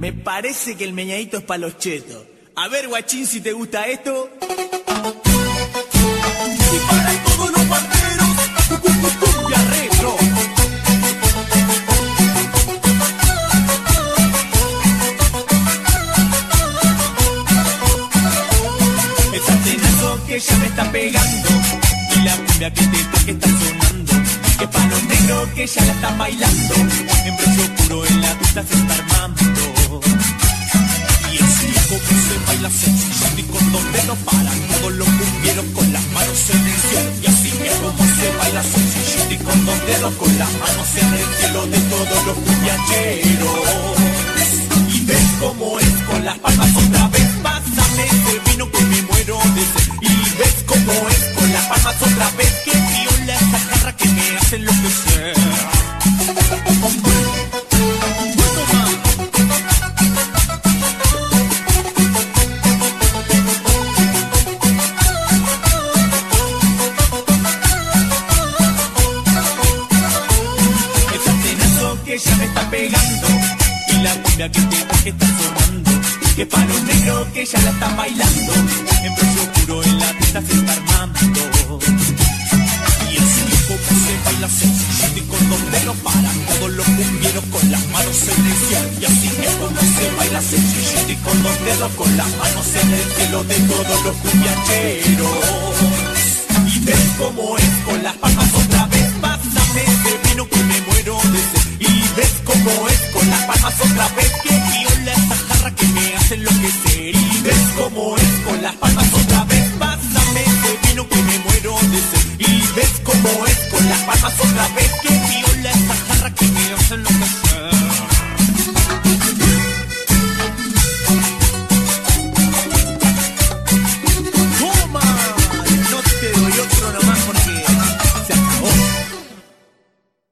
Me parece que el meñadito es pa' los chetos. A ver, guachín, si te gusta esto. Y para todos los banderos, cumbia retro. El sartenazo que ya me está pegando y la cumbia que está sonando, que pa' los negros que ya la están bailando, en brillo oscuro en la pista se está armando. Y así es como se baila sencillo y con dos dedos para todos los cumbieros con las manos en el cielo. Y así es como se baila sencillo y con dos dedos con las manos en el cielo de todos los cumbiacheros. Y ves cómo es con las palmas otra vez, pásame ese vino que me muero de sed. Y ves cómo es con las palmas otra vez, que viola esa jarra que me hace enloquecer. Ya me está pegando y la cumbia que está sonando, que pa' los negros que ya la están bailando, en brillo oscuro en la pista se está armando. Y así es como se baila sencillo y con dos dedos para todos los cumbieros con las manos en el cielo. Y así es como se baila sencillo y con dos dedos con las manos en el cielo de todos los cumbiacheros. Y ves cómo es con las palmas otra vez.